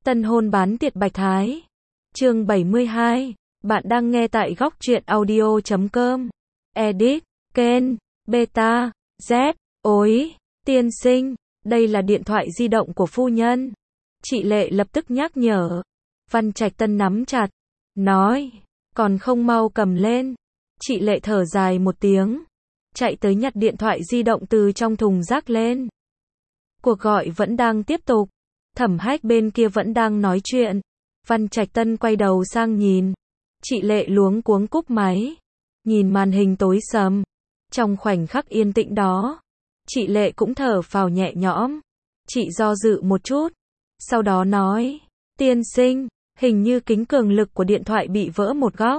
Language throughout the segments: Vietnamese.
Tân hôn bán tiệt Bạch Thái. Chương 72. Bạn đang nghe tại góc truyện audio.com. Edit, Ken, Beta, Z. Ối, tiên sinh, đây là điện thoại di động của phu nhân. Chị Lệ lập tức nhắc nhở. Văn Trạch Tân nắm chặt, nói, còn không mau cầm lên. Chị Lệ thở dài một tiếng, chạy tới nhặt điện thoại di động từ trong thùng rác lên. Cuộc gọi vẫn đang tiếp tục. Thẩm Hách bên kia vẫn đang nói chuyện. Văn Trạch Tân quay đầu sang nhìn. Chị Lệ luống cuống cúp máy. Nhìn màn hình tối sầm. Trong khoảnh khắc yên tĩnh đó, chị Lệ cũng thở phào nhẹ nhõm. Chị do dự một chút, sau đó nói, tiên sinh, hình như kính cường lực của điện thoại bị vỡ một góc.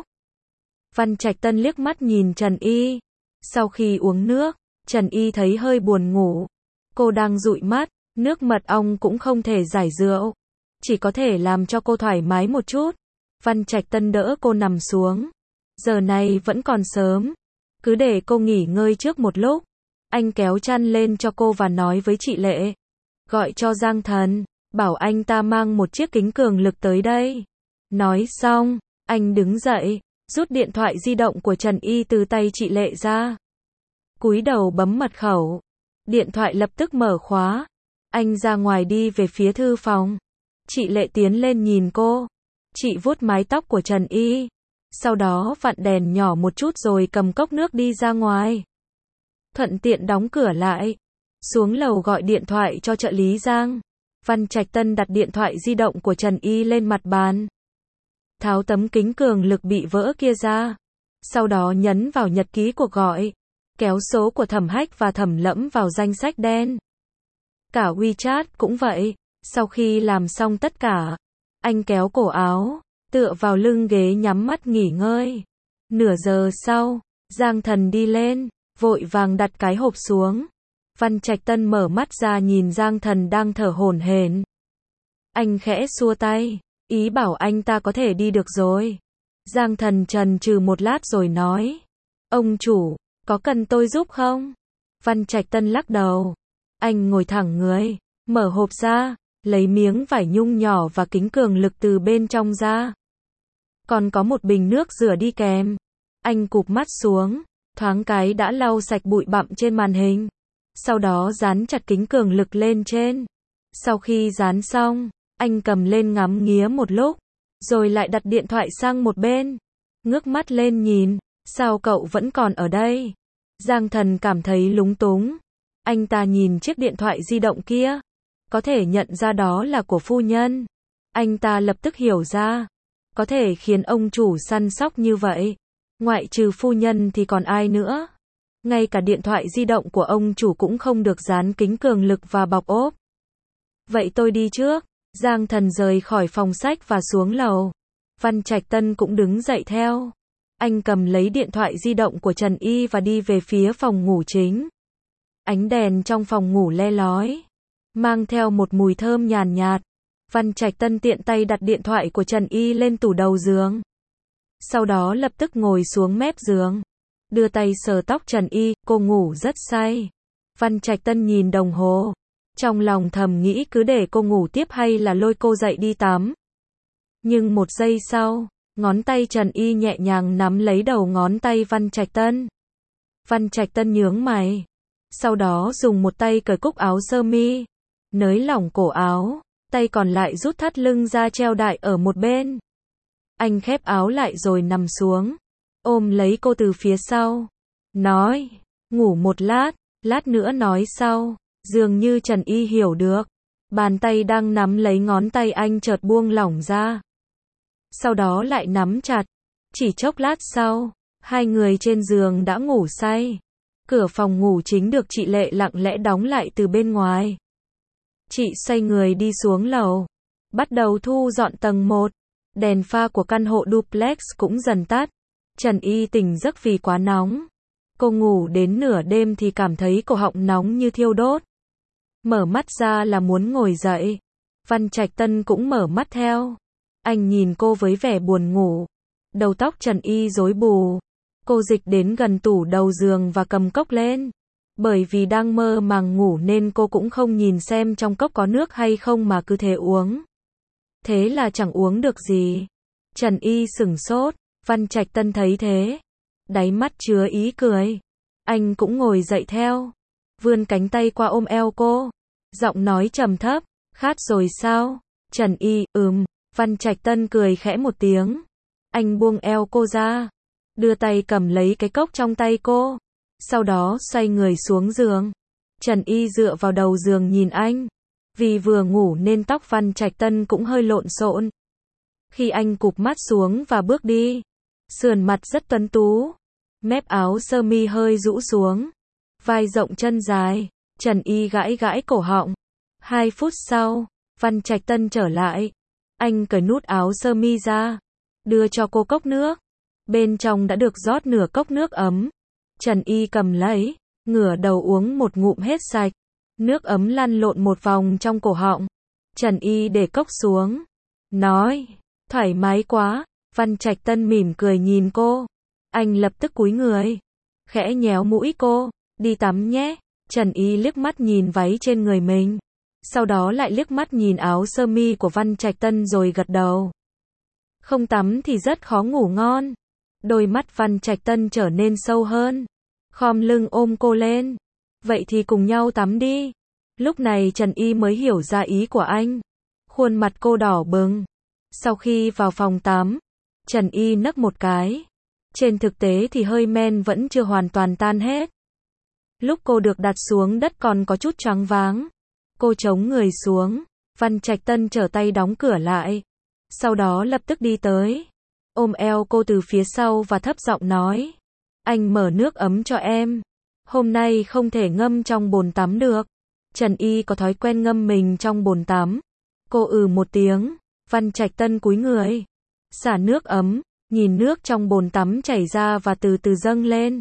Văn Trạch Tân liếc mắt nhìn Trần Y. Sau khi uống nước, Trần Y thấy hơi buồn ngủ. Cô đang dụi mắt, nước mật ong cũng không thể giải rượu, chỉ có thể làm cho cô thoải mái một chút. Văn Trạch Tân đỡ cô nằm xuống. Giờ này vẫn còn sớm, cứ để cô nghỉ ngơi trước một lúc. Anh kéo chăn lên cho cô và nói với chị Lệ, gọi cho Giang Thần, bảo anh ta mang một chiếc kính cường lực tới đây. Nói xong, anh đứng dậy, rút điện thoại di động của Trần Y từ tay chị Lệ ra. Cúi đầu bấm mật khẩu. Điện thoại lập tức mở khóa. Anh ra ngoài đi về phía thư phòng. Chị Lệ tiến lên nhìn cô. Chị vuốt mái tóc của Trần Y. Sau đó vặn đèn nhỏ một chút rồi cầm cốc nước đi ra ngoài. Thuận tiện đóng cửa lại. Xuống lầu gọi điện thoại cho trợ lý Giang. Văn Trạch Tân đặt điện thoại di động của Trần Y lên mặt bàn. Tháo tấm kính cường lực bị vỡ kia ra. Sau đó nhấn vào nhật ký cuộc gọi. Kéo số của Thẩm Hách và Thẩm Lẫm vào danh sách đen. Cả WeChat cũng vậy. Sau khi làm xong tất cả, anh kéo cổ áo, tựa vào lưng ghế nhắm mắt nghỉ ngơi. Nửa giờ sau, Giang Thần đi lên, vội vàng đặt cái hộp xuống. Văn Trạch Tân mở mắt ra nhìn Giang Thần đang thở hổn hển. Anh khẽ xua tay, ý bảo anh ta có thể đi được rồi. Giang Thần chần chừ một lát rồi nói, ông chủ, có cần tôi giúp không? Văn Trạch Tân lắc đầu. Anh ngồi thẳng người, mở hộp ra, lấy miếng vải nhung nhỏ và kính cường lực từ bên trong ra. Còn có một bình nước rửa đi kèm. Anh cụp mắt xuống, thoáng cái đã lau sạch bụi bặm trên màn hình. Sau đó dán chặt kính cường lực lên trên. Sau khi dán xong, anh cầm lên ngắm nghía một lúc, rồi lại đặt điện thoại sang một bên. Ngước mắt lên nhìn, sao cậu vẫn còn ở đây? Giang Thần cảm thấy lúng túng. Anh ta nhìn chiếc điện thoại di động kia, có thể nhận ra đó là của phu nhân. Anh ta lập tức hiểu ra, có thể khiến ông chủ săn sóc như vậy, ngoại trừ phu nhân thì còn ai nữa. Ngay cả điện thoại di động của ông chủ cũng không được dán kính cường lực và bọc ốp. Vậy tôi đi trước. Giang Thần rời khỏi phòng sách và xuống lầu. Văn Trạch Tân cũng đứng dậy theo. Anh cầm lấy điện thoại di động của Trần Y và đi về phía phòng ngủ chính. Ánh đèn trong phòng ngủ le lói, mang theo một mùi thơm nhàn nhạt. Văn Trạch Tân tiện tay đặt điện thoại của Trần Y lên tủ đầu giường. Sau đó lập tức ngồi xuống mép giường, đưa tay sờ tóc Trần Y, cô ngủ rất say. Văn Trạch Tân nhìn đồng hồ, trong lòng thầm nghĩ cứ để cô ngủ tiếp hay là lôi cô dậy đi tắm. Nhưng một giây sau, ngón tay Trần Y nhẹ nhàng nắm lấy đầu ngón tay Văn Trạch Tân. Văn Trạch Tân nhướng mày, sau đó dùng một tay cởi cúc áo sơ mi, nới lỏng cổ áo, tay còn lại rút thắt lưng ra treo đại ở một bên. Anh khép áo lại rồi nằm xuống, ôm lấy cô từ phía sau, nói, ngủ một lát, lát nữa nói sau. Dường như Trần Y hiểu được, bàn tay đang nắm lấy ngón tay anh chợt buông lỏng ra. Sau đó lại nắm chặt, chỉ chốc lát sau, hai người trên giường đã ngủ say. Cửa phòng ngủ chính được chị Lệ lặng lẽ đóng lại từ bên ngoài. Chị xoay người đi xuống lầu, bắt đầu thu dọn tầng 1. Đèn pha của căn hộ duplex cũng dần tắt. Trần Y tỉnh giấc vì quá nóng. Cô ngủ đến nửa đêm thì cảm thấy cổ họng nóng như thiêu đốt. Mở mắt ra là muốn ngồi dậy. Văn Trạch Tân cũng mở mắt theo. Anh nhìn cô với vẻ buồn ngủ. Đầu tóc Trần Y rối bù. Cô dịch đến gần tủ đầu giường và cầm cốc lên. Bởi vì đang mơ màng ngủ nên cô cũng không nhìn xem trong cốc có nước hay không mà cứ thế uống. thế là chẳng uống được gì. Trần Y sửng sốt, Văn Trạch Tân thấy thế, đáy mắt chứa ý cười. Anh cũng ngồi dậy theo, vươn cánh tay qua ôm eo cô, giọng nói trầm thấp, khát rồi sao? Trần Y, Văn Trạch Tân cười khẽ một tiếng. Anh buông eo cô ra, đưa tay cầm lấy cái cốc trong tay cô, sau đó xoay người xuống giường. Trần Y dựa vào đầu giường nhìn anh, vì vừa ngủ nên tóc Văn Trạch Tân cũng hơi lộn xộn. Khi anh cụp mắt xuống và bước đi, sườn mặt rất tuấn tú, mép áo sơ mi hơi rũ xuống, vai rộng chân dài, Trần Y gãi gãi cổ họng. 2 phút sau, Văn Trạch Tân trở lại, anh cởi nút áo sơ mi ra, đưa cho cô cốc nước, bên trong đã được rót nửa cốc nước ấm. Trần Y cầm lấy, ngửa đầu uống một ngụm hết sạch, nước ấm lăn lộn một vòng trong cổ họng. Trần Y để cốc xuống, nói, thoải mái quá. Văn Trạch Tân mỉm cười nhìn cô, anh lập tức cúi người, khẽ nhéo mũi cô, đi tắm nhé. Trần Y liếc mắt nhìn váy trên người mình, sau đó lại liếc mắt nhìn áo sơ mi của Văn Trạch Tân rồi gật đầu. Không tắm thì rất khó ngủ ngon. Đôi mắt Văn Trạch Tân trở nên sâu hơn, khom lưng ôm cô lên. Vậy thì cùng nhau tắm đi. Lúc này Trần Y mới hiểu ra ý của anh. Khuôn mặt cô đỏ bừng. Sau khi vào phòng tắm, Trần Y nấc một cái. Trên thực tế thì hơi men vẫn chưa hoàn toàn tan hết. Lúc cô được đặt xuống đất còn có chút choáng váng. Cô chống người xuống, Văn Trạch Tân trở tay đóng cửa lại. Sau đó lập tức đi tới, ôm eo cô từ phía sau và thấp giọng nói, anh mở nước ấm cho em. Hôm nay không thể ngâm trong bồn tắm được. Trần Y có thói quen ngâm mình trong bồn tắm. Cô một tiếng, Văn Trạch Tân cúi người, xả nước ấm, nhìn nước trong bồn tắm chảy ra và từ từ dâng lên.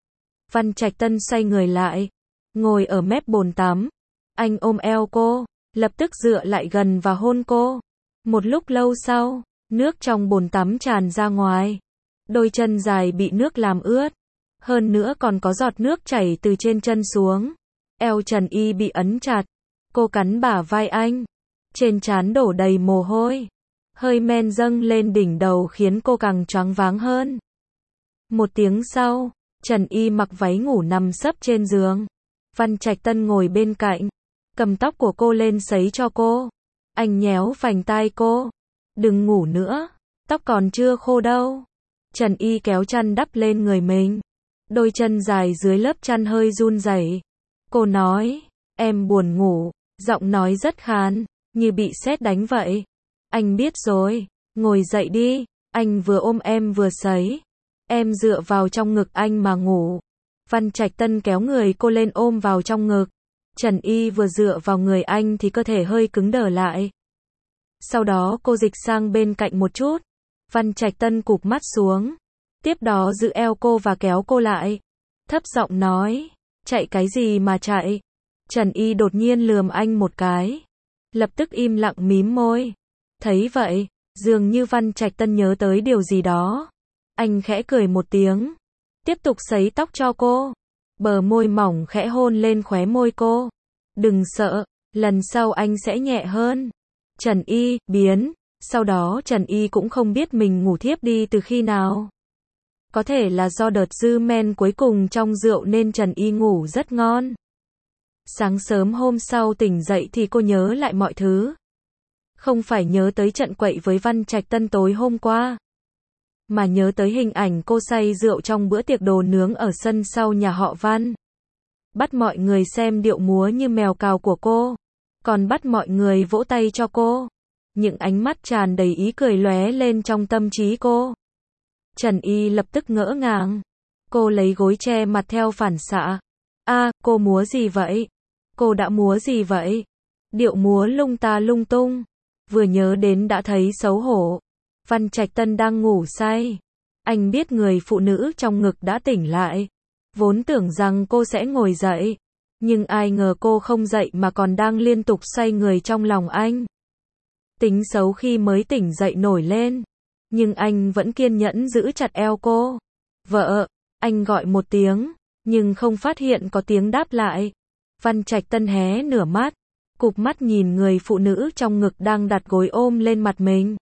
Văn Trạch Tân xoay người lại, ngồi ở mép bồn tắm. Anh ôm eo cô, lập tức dựa lại gần và hôn cô. Một lúc lâu sau, nước trong bồn tắm tràn ra ngoài. Đôi chân dài bị nước làm ướt. Hơn nữa còn có giọt nước chảy từ trên chân xuống. Eo Trần Y bị ấn chặt. Cô cắn bả vai anh. Trên trán đổ đầy mồ hôi. Hơi men dâng lên đỉnh đầu khiến cô càng choáng váng hơn. Một tiếng sau, Trần Y mặc váy ngủ nằm sấp trên giường. Văn Trạch Tân ngồi bên cạnh, cầm tóc của cô lên sấy cho cô. Anh nhéo vành tai cô. Đừng ngủ nữa, tóc còn chưa khô đâu. Trần Y kéo chăn đắp lên người mình. Đôi chân dài dưới lớp chăn hơi run rẩy. Cô nói, em buồn ngủ, giọng nói rất khàn, như bị sét đánh vậy. Anh biết rồi, ngồi dậy đi. Anh vừa ôm em vừa sấy. Em dựa vào trong ngực anh mà ngủ. Văn Trạch Tân kéo người cô lên ôm vào trong ngực. Trần Y vừa dựa vào người anh thì cơ thể hơi cứng đờ lại. Sau đó cô dịch sang bên cạnh một chút. Văn Trạch Tân cụp mắt xuống. Tiếp đó giữ eo cô và kéo cô lại. Thấp giọng nói, chạy cái gì mà chạy? Trần Y đột nhiên lườm anh một cái. Lập tức im lặng mím môi. Thấy vậy, dường như Văn Trạch Tân nhớ tới điều gì đó. Anh khẽ cười một tiếng. Tiếp tục sấy tóc cho cô. Bờ môi mỏng khẽ hôn lên khóe môi cô. Đừng sợ, lần sau anh sẽ nhẹ hơn. Trần Y, biến. Sau đó Trần Y cũng không biết mình ngủ thiếp đi từ khi nào. Có thể là do đợt dư men cuối cùng trong rượu nên Trần Y ngủ rất ngon. Sáng sớm hôm sau tỉnh dậy thì cô nhớ lại mọi thứ. Không phải nhớ tới trận quậy với Văn Trạch Tân tối hôm qua, mà nhớ tới hình ảnh cô say rượu trong bữa tiệc đồ nướng ở sân sau nhà họ Văn. Bắt mọi người xem điệu múa như mèo cào của cô, còn bắt mọi người vỗ tay cho cô. Những ánh mắt tràn đầy ý cười lóe lên trong tâm trí cô. Trần Y lập tức ngỡ ngàng. Cô lấy gối che mặt theo phản xạ. Cô múa gì vậy? Cô đã múa gì vậy? Điệu múa lung ta lung tung. Vừa nhớ đến đã thấy xấu hổ. Văn Trạch Tân đang ngủ say. Anh biết người phụ nữ trong ngực đã tỉnh lại. Vốn tưởng rằng cô sẽ ngồi dậy. Nhưng ai ngờ cô không dậy mà còn đang liên tục xoay người trong lòng anh. Tính xấu khi mới tỉnh dậy nổi lên. Nhưng anh vẫn kiên nhẫn giữ chặt eo cô. Vợ, anh gọi một tiếng, nhưng không phát hiện có tiếng đáp lại. Văn Trạch Tân hé nửa mắt, cụp mắt nhìn người phụ nữ trong ngực đang đặt gối ôm lên mặt mình.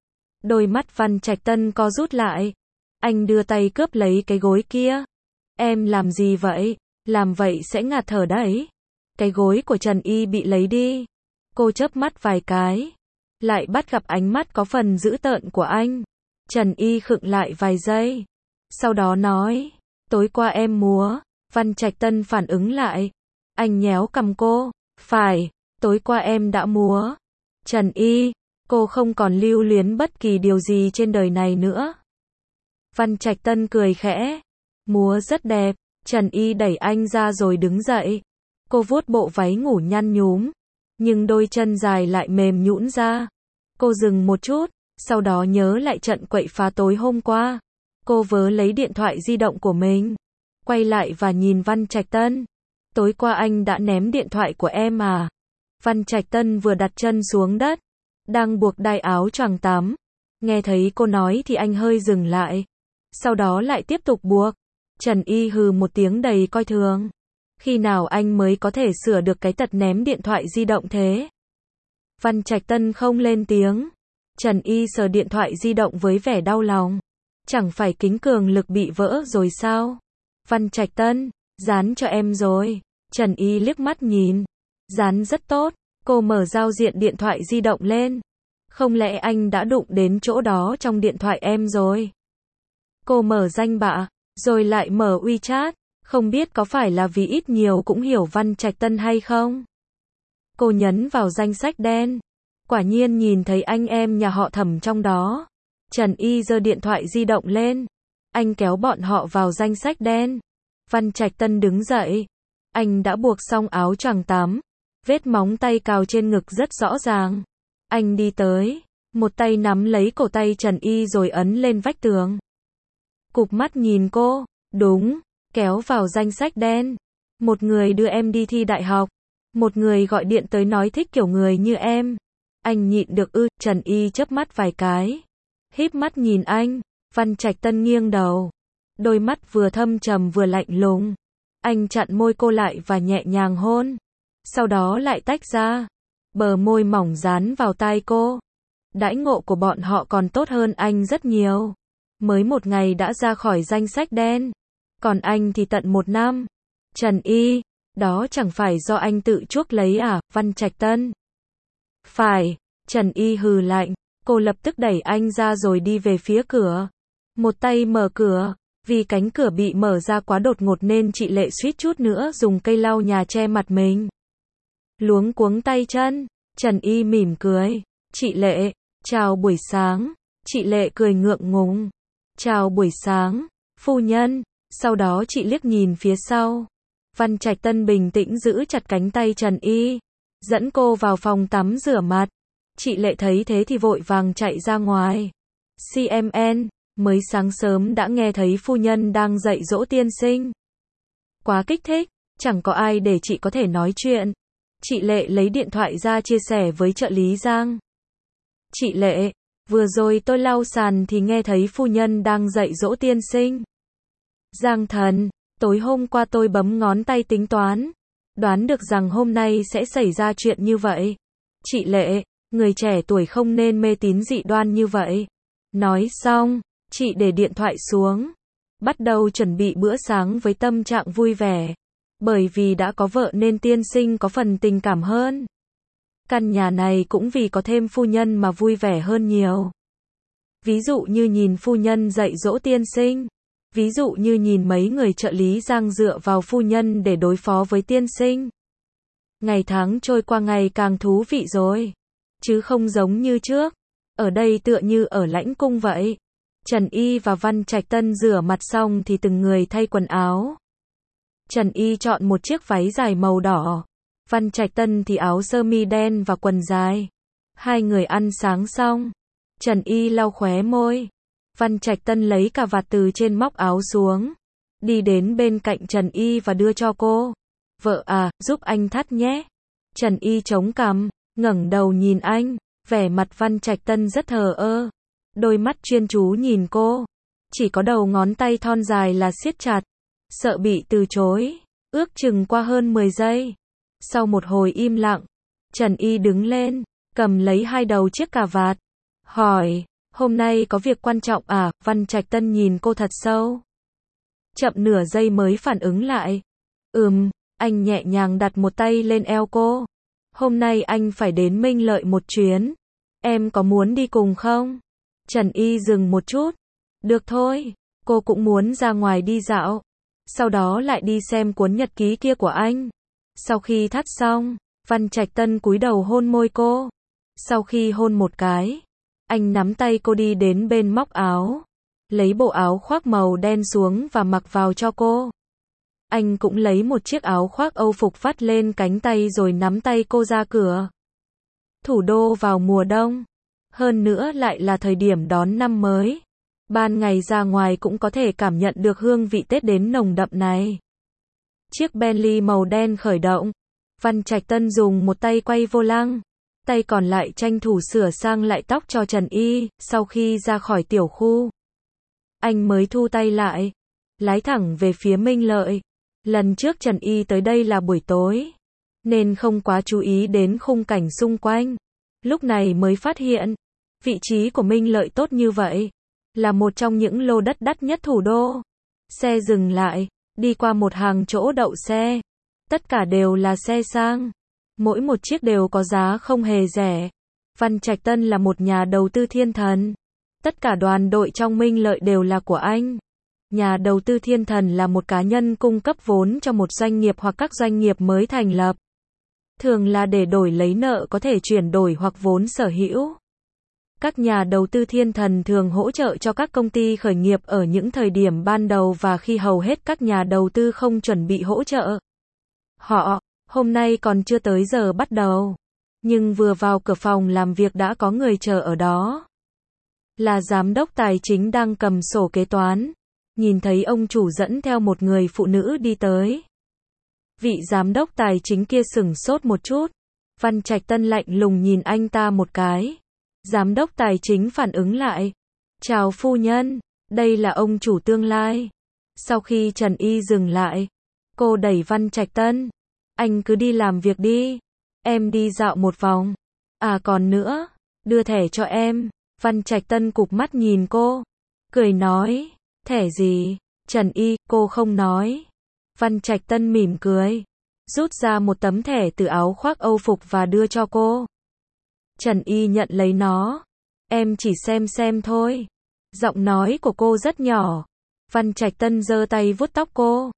Đôi mắt Văn Trạch Tân co rút lại. Anh đưa tay cướp lấy cái gối kia. Em làm gì vậy? Làm vậy sẽ ngạt thở đấy. Cái gối của Trần Y bị lấy đi. Cô chớp mắt vài cái. Lại bắt gặp ánh mắt có phần dữ tợn của anh. Trần Y khựng lại vài giây. Sau đó nói. Tối qua em múa. Văn Trạch Tân phản ứng lại. Anh nhéo cằm cô. Phải, tối qua em đã múa. Trần Y. Cô không còn lưu luyến bất kỳ điều gì trên đời này nữa. Văn Trạch Tân cười khẽ. Múa rất đẹp. Trần Y đẩy anh ra rồi đứng dậy. Cô vuốt bộ váy ngủ nhăn nhúm. Nhưng đôi chân dài lại mềm nhũn ra. Cô dừng một chút. Sau đó nhớ lại trận quậy phá tối hôm qua. Cô vớ lấy điện thoại di động của mình. Quay lại và nhìn Văn Trạch Tân. Tối qua anh đã ném điện thoại của em à? Văn Trạch Tân vừa đặt chân xuống đất. Đang buộc đai áo choàng tắm. Nghe thấy cô nói thì anh hơi dừng lại. Sau đó lại tiếp tục buộc. Trần Y hừ một tiếng đầy coi thường. Khi nào anh mới có thể sửa được cái tật ném điện thoại di động thế? Văn Trạch Tân không lên tiếng. Trần Y sờ điện thoại di động với vẻ đau lòng. Chẳng phải kính cường lực bị vỡ rồi sao? Văn Trạch Tân, dán cho em rồi. Trần Y liếc mắt nhìn. Dán rất tốt. Cô mở giao diện điện thoại di động lên. Không lẽ anh đã đụng đến chỗ đó trong điện thoại em rồi? Cô mở danh bạ, rồi lại mở WeChat. Không biết có phải là vì ít nhiều cũng hiểu Văn Trạch Tân hay không? Cô nhấn vào danh sách đen. Quả nhiên nhìn thấy anh em nhà họ Thẩm trong đó. Trần Y giơ điện thoại di động lên. Anh kéo bọn họ vào danh sách đen. Văn Trạch Tân đứng dậy. Anh đã buộc xong áo choàng tắm. Vết móng tay cào trên ngực rất rõ ràng. Anh đi tới. Một tay nắm lấy cổ tay Trần Y rồi ấn lên vách tường. Cụp mắt nhìn cô. Đúng. Kéo vào danh sách đen. Một người đưa em đi thi đại học. Một người gọi điện tới nói thích kiểu người như em. Anh nhịn được ư? Trần Y chớp mắt vài cái. Híp mắt nhìn anh. Văn Trạch Tân nghiêng đầu. Đôi mắt vừa thâm trầm vừa lạnh lùng. Anh chặn môi cô lại và nhẹ nhàng hôn. Sau đó lại tách ra. Bờ môi mỏng dán vào tai cô. Đãi ngộ của bọn họ còn tốt hơn anh rất nhiều. Mới một ngày đã ra khỏi danh sách đen. Còn anh thì tận 1 năm. Trần Y, đó chẳng phải do anh tự chuốc lấy à? Văn Trạch Tân. Phải. Trần Y hừ lạnh. Cô lập tức đẩy anh ra rồi đi về phía cửa. Một tay mở cửa. Vì cánh cửa bị mở ra quá đột ngột nên chị Lệ suýt chút nữa dùng cây lau nhà che mặt mình. Luống cuống tay chân. Trần Y mỉm cười. Chị Lệ, chào buổi sáng. Chị Lệ cười ngượng ngùng. Chào buổi sáng, phu nhân. Sau đó chị liếc nhìn phía sau. Văn Trạch Tân bình tĩnh giữ chặt cánh tay Trần Y. Dẫn cô vào phòng tắm rửa mặt. Chị Lệ thấy thế thì vội vàng chạy ra ngoài. CMN, mới sáng sớm đã nghe thấy phu nhân đang dạy dỗ tiên sinh. Quá kích thích, chẳng có ai để chị có thể nói chuyện. Chị Lệ lấy điện thoại ra chia sẻ với trợ lý Giang. Chị Lệ, vừa rồi tôi lau sàn thì nghe thấy phu nhân đang dạy dỗ tiên sinh. Giang thần, tối hôm qua tôi bấm ngón tay tính toán. Đoán được rằng hôm nay sẽ xảy ra chuyện như vậy. Chị Lệ, người trẻ tuổi không nên mê tín dị đoan như vậy. Nói xong, chị để điện thoại xuống. Bắt đầu chuẩn bị bữa sáng với tâm trạng vui vẻ. Bởi vì đã có vợ nên tiên sinh có phần tình cảm hơn. Căn nhà này cũng vì có thêm phu nhân mà vui vẻ hơn nhiều. Ví dụ như nhìn phu nhân dạy dỗ tiên sinh. Ví dụ như nhìn mấy người trợ lý Giang dựa vào phu nhân để đối phó với tiên sinh. Ngày tháng trôi qua ngày càng thú vị rồi. Chứ không giống như trước. Ở đây tựa như ở lãnh cung vậy. Trần Y và Văn Trạch Tân rửa mặt xong thì từng người thay quần áo. Trần Y chọn một chiếc váy dài màu đỏ. Văn Trạch Tân thì áo sơ mi đen và quần dài. Hai người ăn sáng xong. Trần Y lau khóe môi. Văn Trạch Tân lấy cà vạt từ trên móc áo xuống. Đi đến bên cạnh Trần Y và đưa cho cô. Vợ à, giúp anh thắt nhé. Trần Y chống cằm, ngẩng đầu nhìn anh. Vẻ mặt Văn Trạch Tân rất thờ ơ. Đôi mắt chuyên chú nhìn cô. Chỉ có đầu ngón tay thon dài là siết chặt. Sợ bị từ chối. Ước chừng qua hơn 10 giây. Sau một hồi im lặng, Trần Y đứng lên, cầm lấy hai đầu chiếc cà vạt, hỏi, hôm nay có việc quan trọng à? Văn Trạch Tân nhìn cô thật sâu. Chậm nửa giây mới phản ứng lại. Anh nhẹ nhàng đặt một tay lên eo cô. Hôm nay anh phải đến Minh Lợi một chuyến. Em có muốn đi cùng không? Trần Y dừng một chút. Được thôi, cô cũng muốn ra ngoài đi dạo. Sau đó lại đi xem cuốn nhật ký kia của anh. Sau khi thắt xong, Văn Trạch Tân cúi đầu hôn môi cô. Sau khi hôn một cái, anh nắm tay cô đi đến bên móc áo, lấy bộ áo khoác màu đen xuống và mặc vào cho cô. Anh cũng lấy một chiếc áo khoác Âu phục vắt lên cánh tay rồi nắm tay cô ra cửa. Thủ đô vào mùa đông, hơn nữa lại là thời điểm đón năm mới. Ban ngày ra ngoài cũng có thể cảm nhận được hương vị Tết đến nồng đậm này. Chiếc Bentley màu đen khởi động. Văn Trạch Tân dùng một tay quay vô lăng, tay còn lại tranh thủ sửa sang lại tóc cho Trần Y. Sau khi ra khỏi tiểu khu, anh mới thu tay lại, lái thẳng về phía Minh Lợi. Lần trước Trần Y tới đây là buổi tối, nên không quá chú ý đến khung cảnh xung quanh. Lúc này mới phát hiện, vị trí của Minh Lợi tốt như vậy, là một trong những lô đất đắt nhất thủ đô. Xe dừng lại, đi qua một hàng chỗ đậu xe. Tất cả đều là xe sang. Mỗi một chiếc đều có giá không hề rẻ. Văn Trạch Tân là một nhà đầu tư thiên thần. Tất cả đoàn đội trong Minh Lợi đều là của anh. Nhà đầu tư thiên thần là một cá nhân cung cấp vốn cho một doanh nghiệp hoặc các doanh nghiệp mới thành lập. Thường là để đổi lấy nợ có thể chuyển đổi hoặc vốn sở hữu. Các nhà đầu tư thiên thần thường hỗ trợ cho các công ty khởi nghiệp ở những thời điểm ban đầu và khi hầu hết các nhà đầu tư không chuẩn bị hỗ trợ. Họ, hôm nay còn chưa tới giờ bắt đầu, nhưng vừa vào cửa phòng làm việc đã có người chờ ở đó. Là giám đốc tài chính đang cầm sổ kế toán, nhìn thấy ông chủ dẫn theo một người phụ nữ đi tới. Vị giám đốc tài chính kia sửng sốt một chút. Văn Trạch Tân lạnh lùng nhìn anh ta một cái. Giám đốc tài chính phản ứng lại. Chào phu nhân, đây là ông chủ tương lai. Sau khi Trần Y dừng lại, cô đẩy Văn Trạch Tân. Anh cứ đi làm việc đi. Em đi dạo một vòng. À còn nữa, đưa thẻ cho em. Văn Trạch Tân cụp mắt nhìn cô. Cười nói, thẻ gì? Trần Y, cô không nói. Văn Trạch Tân mỉm cười. Rút ra một tấm thẻ từ áo khoác Âu phục và đưa cho cô. Trần Y nhận lấy nó. Em chỉ xem thôi. Giọng nói của cô rất nhỏ. Văn Trạch Tân giơ tay vuốt tóc cô.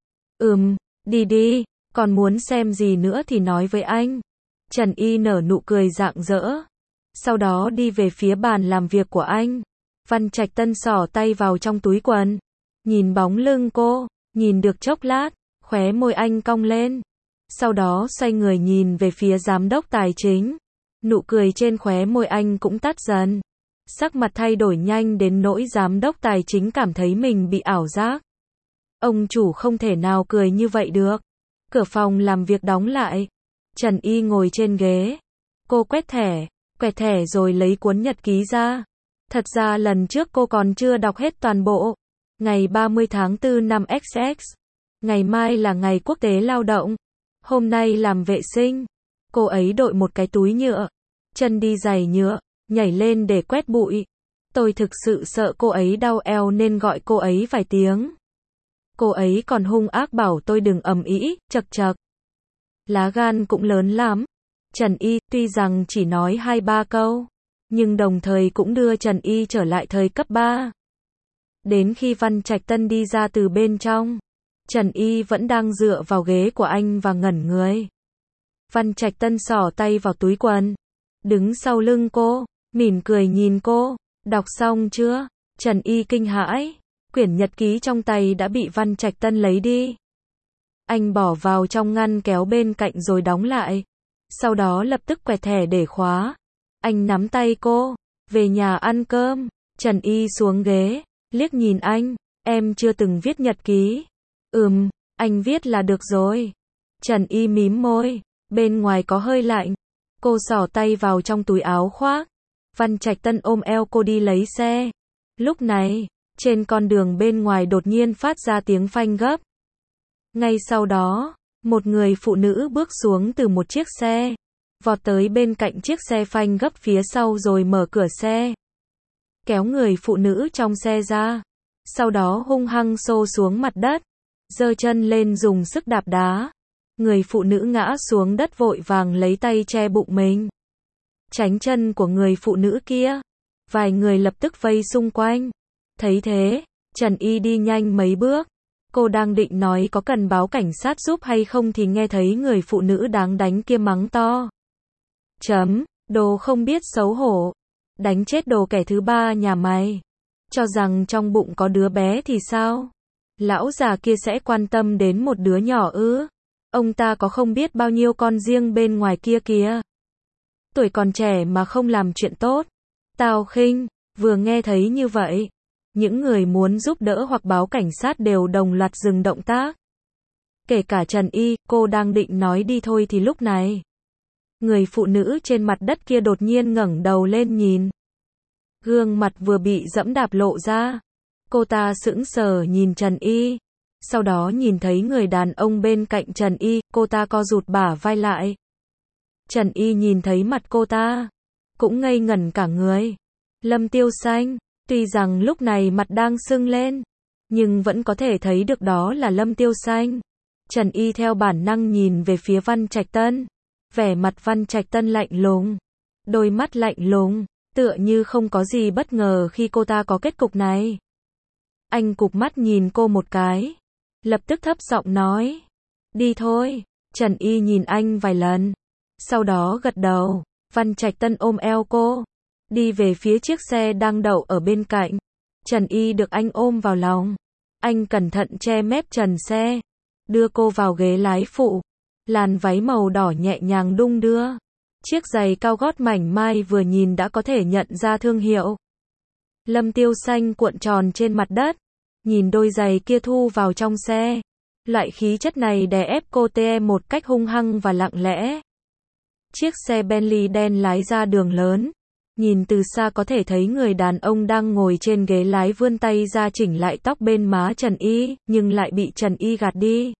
Đi đi, còn muốn xem gì nữa thì nói với anh. Trần Y nở nụ cười rạng rỡ. Sau đó đi về phía bàn làm việc của anh. Văn Trạch Tân xỏ tay vào trong túi quần. Nhìn bóng lưng cô, nhìn được chốc lát, khóe môi anh cong lên. Sau đó xoay người nhìn về phía giám đốc tài chính. Nụ cười trên khóe môi anh cũng tắt dần. Sắc mặt thay đổi nhanh đến nỗi giám đốc tài chính cảm thấy mình bị ảo giác. Ông chủ không thể nào cười như vậy được. Cửa phòng làm việc đóng lại. Trần Y ngồi trên ghế. Cô quẹt thẻ rồi lấy cuốn nhật ký ra. Thật ra lần trước cô còn chưa đọc hết toàn bộ. Ngày 30 tháng 4 năm XX. Ngày mai là ngày quốc tế lao động. Hôm nay làm vệ sinh. Cô ấy đội một cái túi nhựa. Chân đi giày nhựa. Nhảy lên để quét bụi. Tôi thực sự sợ cô ấy đau eo nên gọi cô ấy vài tiếng. Cô ấy còn hung ác bảo tôi đừng ầm ĩ, chậc chậc. Lá gan cũng lớn lắm. Trần Y tuy rằng chỉ nói 2-3 câu, nhưng đồng thời cũng đưa Trần Y trở lại thời cấp 3. Đến khi Văn Trạch Tân đi ra từ bên trong, Trần Y vẫn đang dựa vào ghế của anh và ngẩn người. Văn Trạch Tân xỏ tay vào túi quần, đứng sau lưng cô, mỉm cười nhìn cô. Đọc xong chưa? Trần Y kinh hãi. Quyển nhật ký trong tay đã bị Văn Trạch Tân lấy đi. Anh bỏ vào trong ngăn kéo bên cạnh rồi đóng lại. Sau đó lập tức quẹt thẻ để khóa. Anh nắm tay cô. Về nhà ăn cơm. Trần Y xuống ghế, liếc nhìn anh. Em chưa từng viết nhật ký. Anh viết là được rồi. Trần Y mím môi. Bên ngoài có hơi lạnh. Cô xỏ tay vào trong túi áo khoác. Văn Trạch Tân ôm eo cô đi lấy xe. Lúc này, trên con đường bên ngoài đột nhiên phát ra tiếng phanh gấp. Ngay sau đó, một người phụ nữ bước xuống từ một chiếc xe. vọt tới bên cạnh chiếc xe phanh gấp phía sau rồi mở cửa xe, kéo người phụ nữ trong xe ra, sau đó hung hăng xô xuống mặt đất, giơ chân lên dùng sức đạp đá. Người phụ nữ ngã xuống đất vội vàng lấy tay che bụng mình, tránh chân của người phụ nữ kia. Vài người lập tức vây xung quanh. Thấy thế, Trần Y đi nhanh mấy bước. Cô đang định nói có cần báo cảnh sát giúp hay không thì nghe thấy người phụ nữ đáng đánh kia mắng to. Đồ không biết xấu hổ. Đánh chết đồ kẻ thứ ba nhà mày. Cho rằng trong bụng có đứa bé thì sao? Lão già kia sẽ quan tâm đến một đứa nhỏ ư? Ông ta có không biết bao nhiêu con riêng bên ngoài kia kìa. Tuổi còn trẻ mà không làm chuyện tốt. Tao khinh. Vừa nghe thấy như vậy, những người muốn giúp đỡ hoặc báo cảnh sát đều đồng loạt dừng động tác. Kể cả Trần Y, cô đang định nói đi thôi thì lúc này, người phụ nữ trên mặt đất kia đột nhiên ngẩng đầu lên nhìn. Gương mặt vừa bị dẫm đạp lộ ra. Cô ta sững sờ nhìn Trần Y. Sau đó nhìn thấy người đàn ông bên cạnh Trần Y, cô ta co rụt bả vai lại. Trần Y nhìn thấy mặt cô ta, cũng ngây ngẩn cả người. Lâm Tiêu Xanh, tuy rằng lúc này mặt đang sưng lên, nhưng vẫn có thể thấy được đó là Lâm Tiêu Xanh. Trần Y theo bản năng nhìn về phía Văn Trạch Tân. Vẻ mặt Văn Trạch Tân lạnh lùng, đôi mắt lạnh lùng, tựa như không có gì bất ngờ khi cô ta có kết cục này. Anh cụp mắt nhìn cô một cái, lập tức thấp giọng nói, đi thôi. Trần Y nhìn anh vài lần, sau đó gật đầu. Văn Trạch Tân ôm eo cô, đi về phía chiếc xe đang đậu ở bên cạnh. Trần Y được anh ôm vào lòng, anh cẩn thận che mép trần xe, đưa cô vào ghế lái phụ. Làn váy màu đỏ nhẹ nhàng đung đưa, chiếc giày cao gót mảnh mai vừa nhìn đã có thể nhận ra thương hiệu. Lâm Tiêu Xanh cuộn tròn trên mặt đất, nhìn đôi giày kia thu vào trong xe. Loại khí chất này đè ép cô tê một cách hung hăng và lặng lẽ. Chiếc xe Bentley đen lái ra đường lớn. Nhìn từ xa có thể thấy người đàn ông đang ngồi trên ghế lái vươn tay ra chỉnh lại tóc bên má Trần Y, nhưng lại bị Trần Y gạt đi.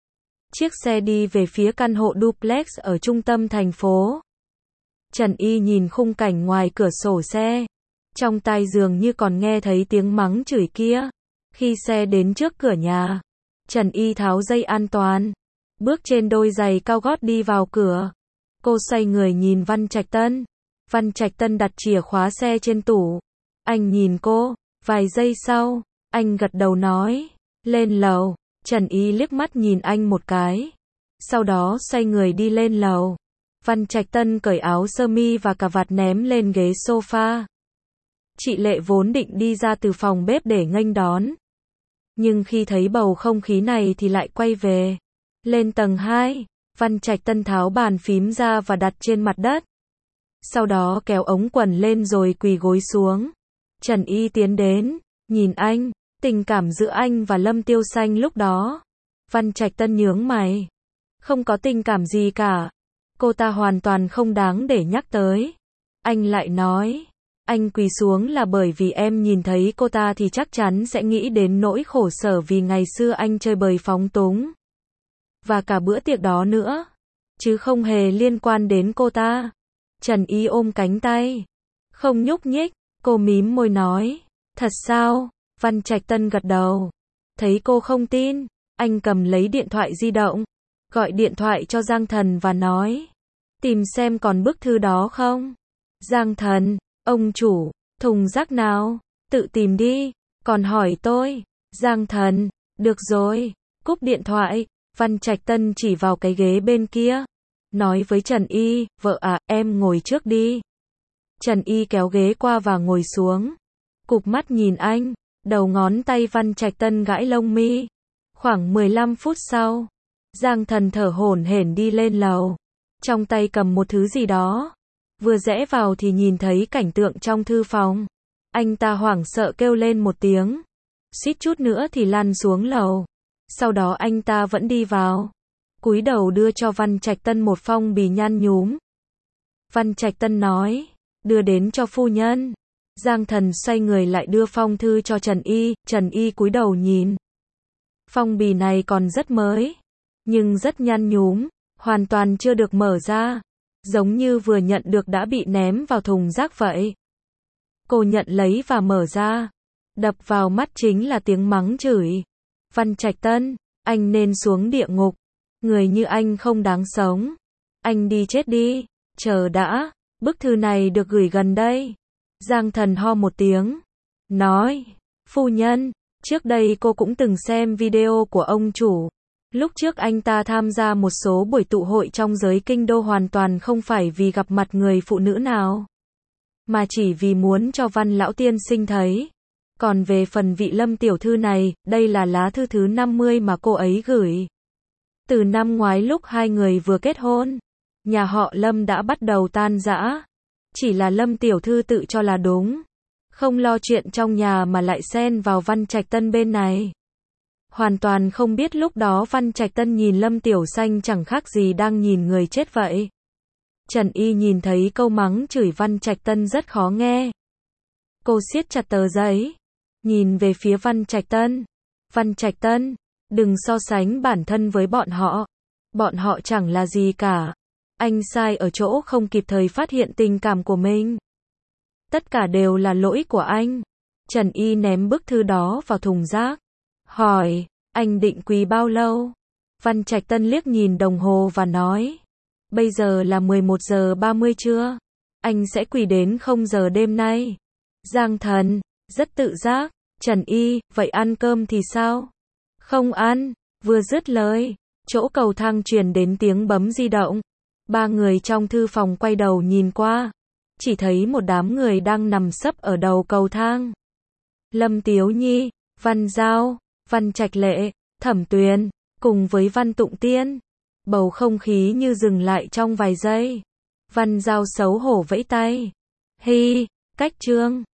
Chiếc xe đi về phía căn hộ duplex ở trung tâm thành phố. Trần Y nhìn khung cảnh ngoài cửa sổ xe. Trong tai dường như còn nghe thấy tiếng mắng chửi kia. Khi xe đến trước cửa nhà, Trần Y tháo dây an toàn, bước trên đôi giày cao gót đi vào cửa. Cô xoay người nhìn Văn Trạch Tân. Văn Trạch Tân đặt chìa khóa xe trên tủ. Anh nhìn cô, vài giây sau, anh gật đầu nói, lên lầu. Trần Y liếc mắt nhìn anh một cái, sau đó xoay người đi lên lầu. Văn Trạch Tân cởi áo sơ mi và cà vạt ném lên ghế sofa. Chị Lệ vốn định đi ra từ phòng bếp để nghênh đón, nhưng khi thấy bầu không khí này thì lại quay về. Lên tầng 2, Văn Trạch Tân tháo bàn phím ra và đặt trên mặt đất. Sau đó kéo ống quần lên rồi quỳ gối xuống. Trần Y tiến đến, nhìn anh. Tình cảm giữa anh và Lâm Tiêu Xanh lúc đó. Văn Trạch Tân nhướng mày. Không có tình cảm gì cả. Cô ta hoàn toàn không đáng để nhắc tới. Anh lại nói, anh quỳ xuống là bởi vì em nhìn thấy cô ta thì chắc chắn sẽ nghĩ đến nỗi khổ sở vì ngày xưa anh chơi bời phóng túng. Và cả bữa tiệc đó nữa. Chứ không hề liên quan đến cô ta. Trần Y ôm cánh tay, không nhúc nhích. Cô mím môi nói, thật sao? Văn Trạch Tân gật đầu. Thấy cô không tin, anh cầm lấy điện thoại di động, gọi điện thoại cho Giang Thần và nói, tìm xem còn bức thư đó không. Giang Thần, ông chủ, thùng rác nào, tự tìm đi, còn hỏi tôi. Giang Thần, được rồi, cúp điện thoại. Văn Trạch Tân chỉ vào cái ghế bên kia, nói với Trần Y, vợ à, em ngồi trước đi. Trần Y kéo ghế qua và ngồi xuống, cụp mắt nhìn anh. Đầu ngón tay Văn Trạch Tân gãi lông mi. Khoảng 15 phút sau, Giang Thần thở hổn hển đi lên lầu, trong tay cầm một thứ gì đó. Vừa rẽ vào thì nhìn thấy cảnh tượng trong thư phòng. Anh ta hoảng sợ kêu lên một tiếng, suýt chút nữa thì lăn xuống lầu. Sau đó anh ta vẫn đi vào, cúi đầu đưa cho Văn Trạch Tân một phong bì nhăn nhúm. Văn Trạch Tân nói, đưa đến cho phu nhân. Giang Thần xoay người lại đưa phong thư cho Trần Y. Trần Y cúi đầu nhìn. Phong bì này còn rất mới, nhưng rất nhăn nhúm, hoàn toàn chưa được mở ra. giống như vừa nhận được đã bị ném vào thùng rác vậy. Cô nhận lấy và mở ra. Đập vào mắt chính là tiếng mắng chửi. Văn Trạch Tân, anh nên xuống địa ngục. Người như anh không đáng sống. Anh đi chết đi. Chờ đã, bức thư này được gửi gần đây. Giang Thần ho một tiếng. Nói, phu nhân, trước đây cô cũng từng xem video của ông chủ. Lúc trước anh ta tham gia một số buổi tụ hội trong giới kinh đô hoàn toàn không phải vì gặp mặt người phụ nữ nào, mà chỉ vì muốn cho Văn lão tiên sinh thấy. Còn về phần vị Lâm tiểu thư này, đây là lá thư thứ 50 mà cô ấy gửi. Từ năm ngoái lúc hai người vừa kết hôn, nhà họ Lâm đã bắt đầu tan rã. Chỉ là Lâm tiểu thư tự cho là đúng, không lo chuyện trong nhà mà lại xen vào Văn Trạch Tân bên này. Hoàn toàn không biết lúc đó Văn Trạch Tân nhìn Lâm Tiểu Xanh chẳng khác gì đang nhìn người chết vậy. Trần Y nhìn thấy câu mắng chửi Văn Trạch Tân rất khó nghe. Cô siết chặt tờ giấy, nhìn về phía Văn Trạch Tân. Văn Trạch Tân, đừng so sánh bản thân với bọn họ. Bọn họ chẳng là gì cả. Anh sai ở chỗ không kịp thời phát hiện tình cảm của mình. Tất cả đều là lỗi của anh. Trần Y ném bức thư đó vào thùng rác. Hỏi, anh định quỳ bao lâu? Văn Trạch Tân liếc nhìn đồng hồ và nói, bây giờ là 11 giờ 30 trưa. Anh sẽ quỳ đến 0 giờ đêm nay. Giang Thần, rất tự giác. Trần Y, vậy ăn cơm thì sao? Không ăn. Vừa dứt lời, chỗ cầu thang truyền đến tiếng bấm di động. Ba người trong thư phòng quay đầu nhìn qua. Chỉ thấy một đám người đang nằm sấp ở đầu cầu thang. Lâm Tiếu Nhi, Văn Giao, Văn Trạch Lệ, Thẩm Tuyền, cùng với Văn Tụng Tiên. Bầu không khí như dừng lại trong vài giây. Văn Giao xấu hổ vẫy tay. Hi, cách trương.